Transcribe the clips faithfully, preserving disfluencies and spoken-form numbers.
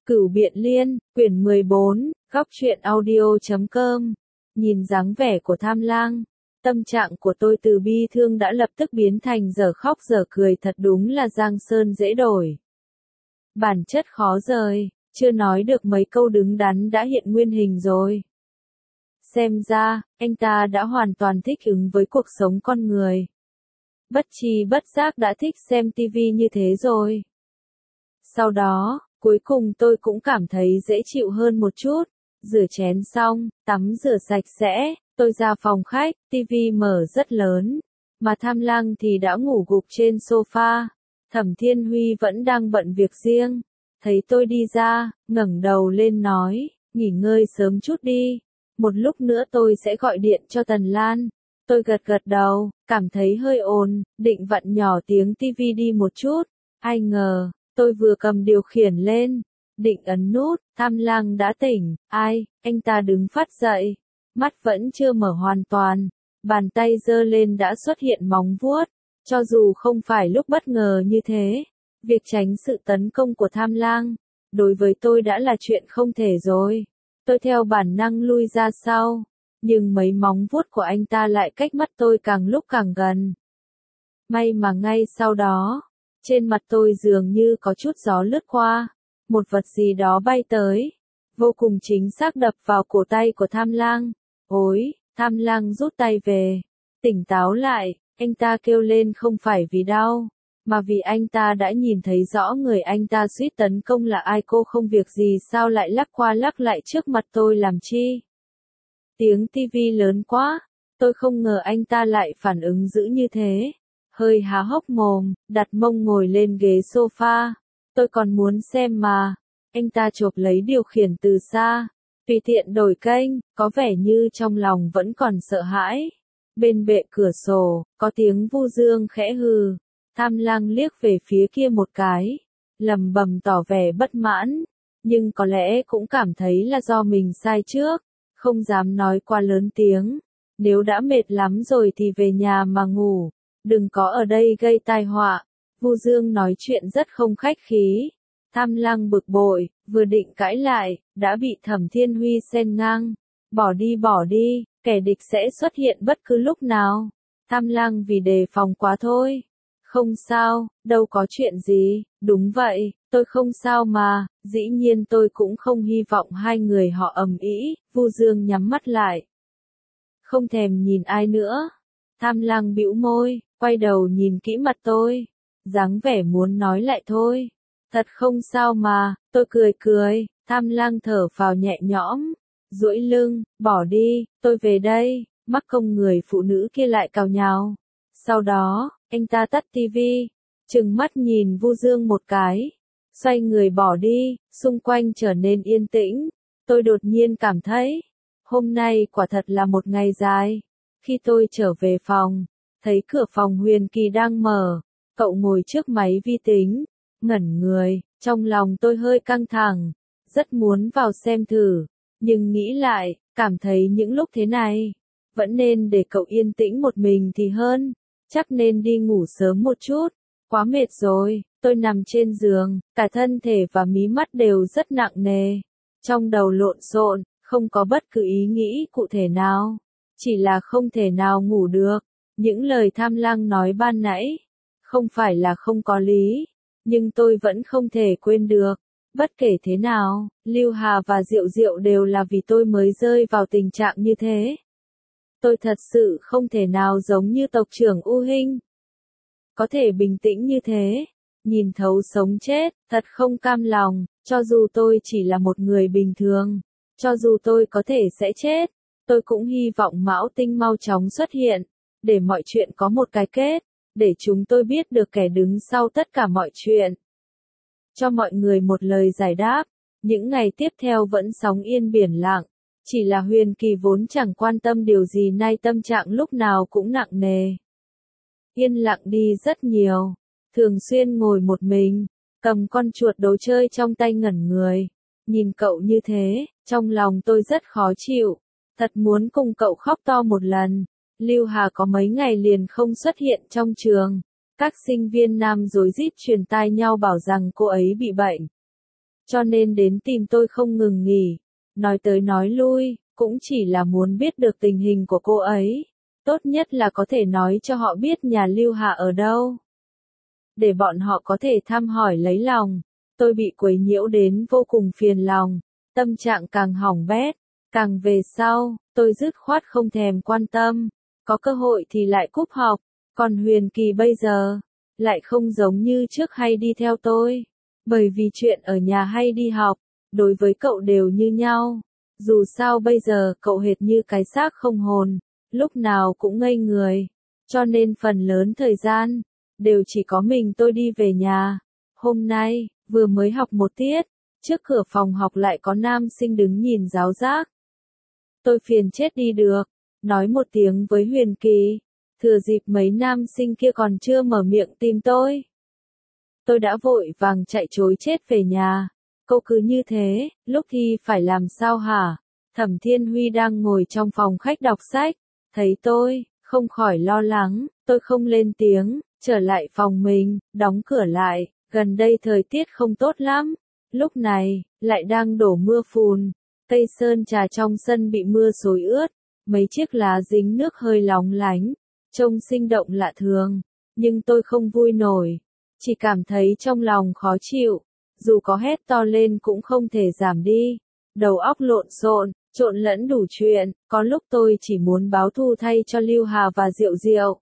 Cửu Biện Liên, quyển mười bốn, góc truyện audio chấm com. Nhìn dáng vẻ của Tham Lang, tâm trạng của tôi từ bi thương đã lập tức biến thành dở khóc dở cười, thật đúng là giang sơn dễ đổi. Bản chất khó rời, chưa nói được mấy câu đứng đắn đã hiện nguyên hình rồi. Xem ra, anh ta đã hoàn toàn thích ứng với cuộc sống con người. Bất tri bất giác đã thích xem tivi như thế rồi. Sau đó, cuối cùng tôi cũng cảm thấy dễ chịu hơn một chút. Rửa chén xong, tắm rửa sạch sẽ, tôi ra phòng khách, tivi mở rất lớn. Mà Tham Lang thì đã ngủ gục trên sofa. Thẩm Thiên Huy vẫn đang bận việc riêng. Thấy tôi đi ra, ngẩng đầu lên nói, nghỉ ngơi sớm chút đi. Một lúc nữa tôi sẽ gọi điện cho Tần Lan. Tôi gật gật đầu, cảm thấy hơi ồn, định vặn nhỏ tiếng tivi đi một chút. Ai ngờ, tôi vừa cầm điều khiển lên, định ấn nút, Tham Lang đã tỉnh. Ai, anh ta đứng phát dậy, mắt vẫn chưa mở hoàn toàn, bàn tay giơ lên đã xuất hiện móng vuốt. Cho dù không phải lúc bất ngờ như thế, việc tránh sự tấn công của Tham Lang, đối với tôi đã là chuyện không thể rồi. Tôi theo bản năng lui ra sau, nhưng mấy móng vuốt của anh ta lại cách mắt tôi càng lúc càng gần. May mà ngay sau đó, trên mặt tôi dường như có chút gió lướt qua, một vật gì đó bay tới, vô cùng chính xác đập vào cổ tay của Tham Lang. Ôi, Tham Lang rút tay về, tỉnh táo lại, anh ta kêu lên không phải vì đau, mà vì anh ta đã nhìn thấy rõ người anh ta suýt tấn công là ai. Cô không việc gì sao lại lắc qua lắc lại trước mặt tôi làm chi? Tiếng tivi lớn quá, tôi không ngờ anh ta lại phản ứng dữ như thế. Hơi há hốc mồm, đặt mông ngồi lên ghế sofa. Tôi còn muốn xem mà. Anh ta chộp lấy điều khiển từ xa, tùy tiện đổi kênh, có vẻ như trong lòng vẫn còn sợ hãi. Bên bệ cửa sổ, có tiếng Vu Dương khẽ hừ. Tham Lang liếc về phía kia một cái, lẩm bẩm tỏ vẻ bất mãn, nhưng có lẽ cũng cảm thấy là do mình sai trước, không dám nói quá lớn tiếng. Nếu đã mệt lắm rồi thì về nhà mà ngủ, đừng có ở đây gây tai họa. Vu Dương nói chuyện rất không khách khí. Tham Lang bực bội, vừa định cãi lại, đã bị Thẩm Thiên Huy xen ngang. Bỏ đi bỏ đi, kẻ địch sẽ xuất hiện bất cứ lúc nào. Tham Lang vì đề phòng quá thôi. Không sao, đâu có chuyện gì. Đúng vậy, tôi không sao mà. Dĩ nhiên tôi cũng không hy vọng hai người họ ầm ĩ. Vu Dương nhắm mắt lại, không thèm nhìn ai nữa. Tham Lang bĩu môi, quay đầu nhìn kỹ mặt tôi, dáng vẻ muốn nói lại thôi. Thật không sao mà. Tôi cười cười. Tham Lang thở phào nhẹ nhõm, duỗi lưng, bỏ đi, tôi về đây. Mắc công người phụ nữ kia lại cào nhào. Sau đó, anh ta tắt tivi, trừng mắt nhìn Vu Dương một cái, xoay người bỏ đi. Xung quanh trở nên yên tĩnh. Tôi đột nhiên cảm thấy, hôm nay quả thật là một ngày dài. Khi tôi trở về phòng, thấy cửa phòng Huyền Kỳ đang mở, cậu ngồi trước máy vi tính, ngẩn người. Trong lòng tôi hơi căng thẳng, rất muốn vào xem thử, nhưng nghĩ lại, cảm thấy những lúc thế này, vẫn nên để cậu yên tĩnh một mình thì hơn. Chắc nên đi ngủ sớm một chút, quá mệt rồi. Tôi nằm trên giường, cả thân thể và mí mắt đều rất nặng nề. Trong đầu lộn xộn, không có bất cứ ý nghĩ cụ thể nào, chỉ là không thể nào ngủ được. Những lời Tham Lang nói ban nãy, không phải là không có lý, nhưng tôi vẫn không thể quên được. Bất kể thế nào, Lưu Hà và Diệu Diệu đều là vì tôi mới rơi vào tình trạng như thế. Tôi thật sự không thể nào giống như tộc trưởng U Hinh, có thể bình tĩnh như thế, nhìn thấu sống chết. Thật không cam lòng, cho dù tôi chỉ là một người bình thường, cho dù tôi có thể sẽ chết, tôi cũng hy vọng Mão Tinh mau chóng xuất hiện, để mọi chuyện có một cái kết, để chúng tôi biết được kẻ đứng sau tất cả mọi chuyện. Cho mọi người một lời giải đáp. Những ngày tiếp theo vẫn sóng yên biển lặng. Chỉ là Huyền Kỳ vốn chẳng quan tâm điều gì nay tâm trạng lúc nào cũng nặng nề. Yên lặng đi rất nhiều. Thường xuyên ngồi một mình, cầm con chuột đồ chơi trong tay ngẩn người. Nhìn cậu như thế, trong lòng tôi rất khó chịu. Thật muốn cùng cậu khóc to một lần. Lưu Hà có mấy ngày liền không xuất hiện trong trường. Các sinh viên nam rối rít truyền tai nhau bảo rằng cô ấy bị bệnh. cho nên đến tìm tôi không ngừng nghỉ. Nói tới nói lui, cũng chỉ là muốn biết được tình hình của cô ấy. Tốt nhất là có thể nói cho họ biết nhà Lưu Hà ở đâu. Để bọn họ có thể thăm hỏi lấy lòng. Tôi bị quấy nhiễu đến vô cùng phiền lòng. Tâm trạng càng hỏng bét. Càng về sau, tôi dứt khoát không thèm quan tâm. Có cơ hội thì lại cúp học. Còn Huyền Kỳ bây giờ, lại không giống như trước hay đi theo tôi. Bởi vì chuyện ở nhà hay đi học, đối với cậu đều như nhau. Dù sao bây giờ cậu hệt như cái xác không hồn, lúc nào cũng ngây người. Cho nên phần lớn thời gian, đều chỉ có mình tôi đi về nhà. Hôm nay, vừa mới học một tiết, trước cửa phòng học lại có nam sinh đứng nhìn giáo giác. Tôi phiền chết đi được, nói một tiếng với Huyền Kỳ, thừa dịp mấy nam sinh kia còn chưa mở miệng tìm tôi. Tôi đã vội vàng chạy trối chết về nhà. Cậu cứ như thế, lúc thi phải làm sao hả? Thẩm Thiên Huy đang ngồi trong phòng khách đọc sách, thấy tôi, không khỏi lo lắng, tôi không lên tiếng, trở lại phòng mình, đóng cửa lại, gần đây thời tiết không tốt lắm. Lúc này, lại đang đổ mưa phùn, cây sơn trà trong sân bị mưa xối ướt, mấy chiếc lá dính nước hơi lóng lánh, trông sinh động lạ thường, nhưng tôi không vui nổi, chỉ cảm thấy trong lòng khó chịu, dù có hét to lên cũng không thể giảm đi, đầu óc lộn xộn, trộn lẫn đủ chuyện, có lúc tôi chỉ muốn báo thù thay cho Lưu Hà và Diệu Diệu.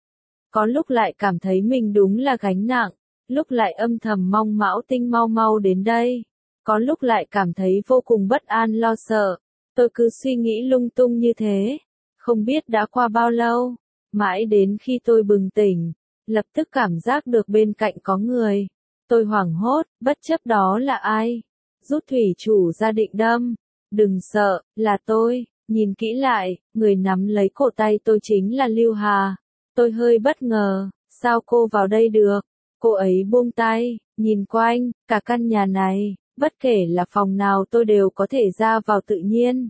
Có lúc lại cảm thấy mình đúng là gánh nặng, lúc lại âm thầm mong Mão Tinh mau mau đến đây, có lúc lại cảm thấy vô cùng bất an lo sợ, tôi cứ suy nghĩ lung tung như thế, không biết đã qua bao lâu, mãi đến khi tôi bừng tỉnh, lập tức cảm giác được bên cạnh có người, tôi hoảng hốt, bất chấp đó là ai, rút thủy chủ ra định đâm, đừng sợ, là tôi, nhìn kỹ lại, người nắm lấy cổ tay tôi chính là Lưu Hà, tôi hơi bất ngờ, sao cô vào đây được, cô ấy buông tay, nhìn quanh, cả căn nhà này, bất kể là phòng nào tôi đều có thể ra vào tự nhiên.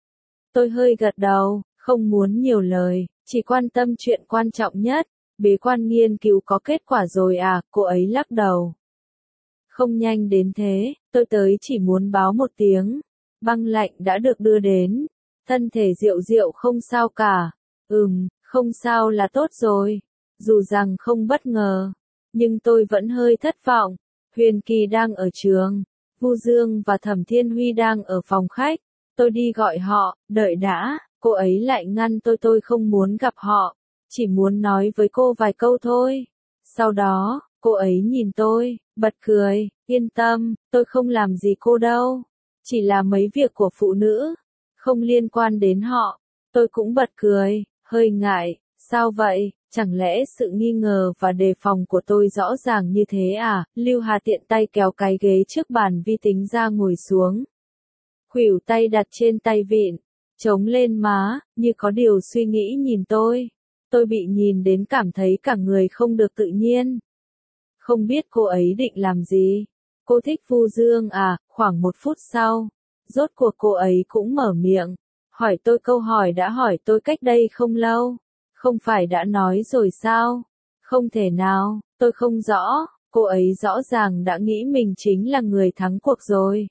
Tôi hơi gật đầu, không muốn nhiều lời, chỉ quan tâm chuyện quan trọng nhất, bế quan nghiên cứu có kết quả rồi à, cô ấy lắc đầu. Không nhanh đến thế, tôi tới chỉ muốn báo một tiếng, băng lạnh đã được đưa đến, thân thể Diệu Diệu không sao cả, ừm, không sao là tốt rồi, dù rằng không bất ngờ, nhưng tôi vẫn hơi thất vọng, Huyền Kỳ đang ở trường, Vu Dương và Thẩm Thiên Huy đang ở phòng khách, tôi đi gọi họ, đợi đã, cô ấy lại ngăn tôi tôi không muốn gặp họ, chỉ muốn nói với cô vài câu thôi, sau đó, cô ấy nhìn tôi, bật cười, yên tâm, tôi không làm gì cô đâu, chỉ là mấy việc của phụ nữ, không liên quan đến họ, tôi cũng bật cười, hơi ngại, sao vậy, chẳng lẽ sự nghi ngờ và đề phòng của tôi rõ ràng như thế à, Lưu Hà tiện tay kéo cái ghế trước bàn vi tính ra ngồi xuống, khuỷu tay đặt trên tay vịn, chống lên má, như có điều suy nghĩ nhìn tôi, tôi bị nhìn đến cảm thấy cả người không được tự nhiên. Không biết cô ấy định làm gì? Cô thích Vu Dương à? Khoảng một phút sau, rốt cuộc cô ấy cũng mở miệng, hỏi tôi câu hỏi đã hỏi tôi cách đây không lâu. Không phải đã nói rồi sao? Không thể nào, tôi không rõ, cô ấy rõ ràng đã nghĩ mình chính là người thắng cuộc rồi.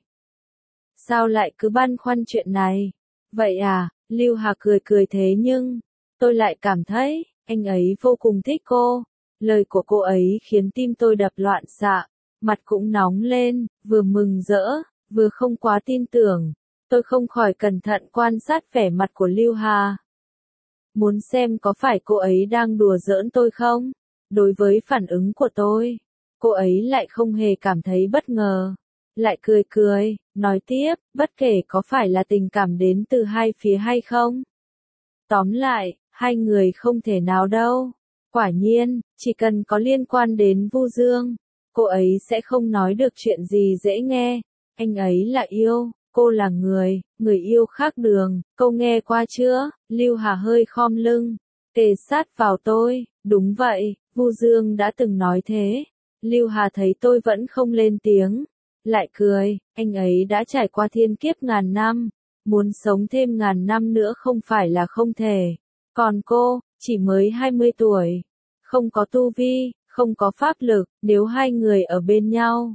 Sao lại cứ băn khoăn chuyện này? Vậy à, Lưu Hà cười cười thế nhưng, tôi lại cảm thấy, anh ấy vô cùng thích cô. Lời của cô ấy khiến tim tôi đập loạn xạ, mặt cũng nóng lên, vừa mừng rỡ, vừa không quá tin tưởng. Tôi không khỏi cẩn thận quan sát vẻ mặt của Lưu Hà. Muốn xem có phải cô ấy đang đùa giỡn tôi không? Đối với phản ứng của tôi, cô ấy lại không hề cảm thấy bất ngờ. Lại cười cười, nói tiếp, bất kể có phải là tình cảm đến từ hai phía hay không. Tóm lại, hai người không thể nào đâu. Quả nhiên, chỉ cần có liên quan đến Vu Dương, cô ấy sẽ không nói được chuyện gì dễ nghe. Anh ấy là yêu, cô là người, người yêu khác đường, câu nghe qua chưa? Lưu Hà hơi khom lưng, kề sát vào tôi, đúng vậy, Vu Dương đã từng nói thế. Lưu Hà thấy tôi vẫn không lên tiếng, lại cười, anh ấy đã trải qua thiên kiếp ngàn năm, muốn sống thêm ngàn năm nữa không phải là không thể. Còn cô, chỉ mới hai mươi tuổi, không có tu vi, không có pháp lực, nếu hai người ở bên nhau,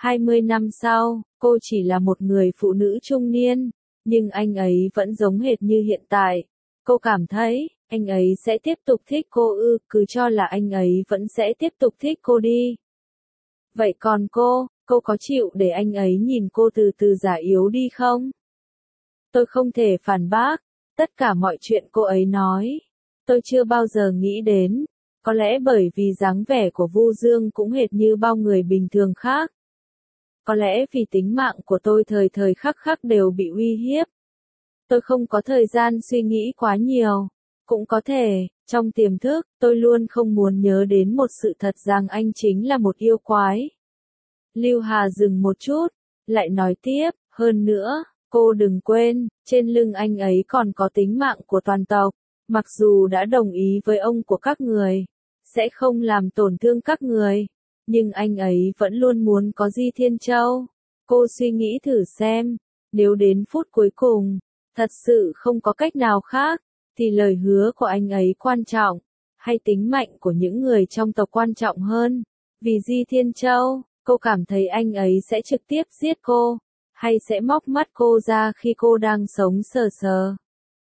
hai mươi năm sau, cô chỉ là một người phụ nữ trung niên, nhưng anh ấy vẫn giống hệt như hiện tại. Cô cảm thấy, anh ấy sẽ tiếp tục thích cô ư, cứ cho là anh ấy vẫn sẽ tiếp tục thích cô đi. Vậy còn cô, cô có chịu để anh ấy nhìn cô từ từ già yếu đi không? Tôi không thể phản bác, tất cả mọi chuyện cô ấy nói. Tôi chưa bao giờ nghĩ đến, có lẽ bởi vì dáng vẻ của Vu Dương cũng hệt như bao người bình thường khác. Có lẽ vì tính mạng của tôi thời thời khắc khắc đều bị uy hiếp. Tôi không có thời gian suy nghĩ quá nhiều. Cũng có thể, trong tiềm thức, tôi luôn không muốn nhớ đến một sự thật rằng anh chính là một yêu quái. Lưu Hà dừng một chút, lại nói tiếp, hơn nữa, cô đừng quên, trên lưng anh ấy còn có tính mạng của toàn tộc. Mặc dù đã đồng ý với ông của các người, sẽ không làm tổn thương các người, nhưng anh ấy vẫn luôn muốn có Di Thiên Châu. Cô suy nghĩ thử xem, nếu đến phút cuối cùng, thật sự không có cách nào khác, thì lời hứa của anh ấy quan trọng, hay tính mạnh của những người trong tộc quan trọng hơn. Vì Di Thiên Châu, cô cảm thấy anh ấy sẽ trực tiếp giết cô, hay sẽ móc mắt cô ra khi cô đang sống sờ sờ.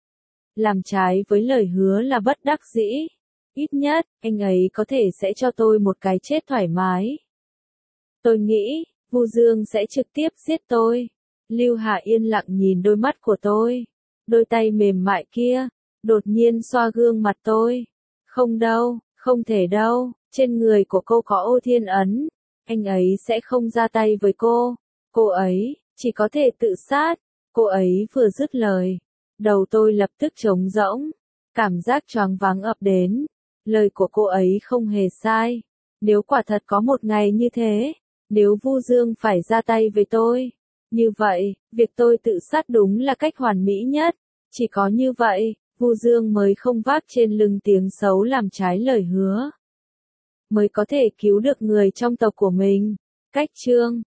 Làm trái với lời hứa là bất đắc dĩ. Ít nhất, anh ấy có thể sẽ cho tôi một cái chết thoải mái. Tôi nghĩ, Vu Dương sẽ trực tiếp giết tôi. Lưu Hà yên lặng nhìn đôi mắt của tôi. Đôi tay mềm mại kia, đột nhiên xoa gương mặt tôi. Không đâu, không thể đâu, trên người của cô có ô thiên ấn. Anh ấy sẽ không ra tay với cô. Cô ấy, chỉ có thể tự sát. Cô ấy vừa dứt lời. Đầu tôi lập tức trống rỗng. Cảm giác choáng váng ập đến. Lời của cô ấy không hề sai. Nếu quả thật có một ngày như thế, nếu Vu Dương phải ra tay với tôi, như vậy, việc tôi tự sát đúng là cách hoàn mỹ nhất. Chỉ có như vậy, Vu Dương mới không vác trên lưng tiếng xấu làm trái lời hứa. Mới có thể cứu được người trong tộc của mình. Cách chương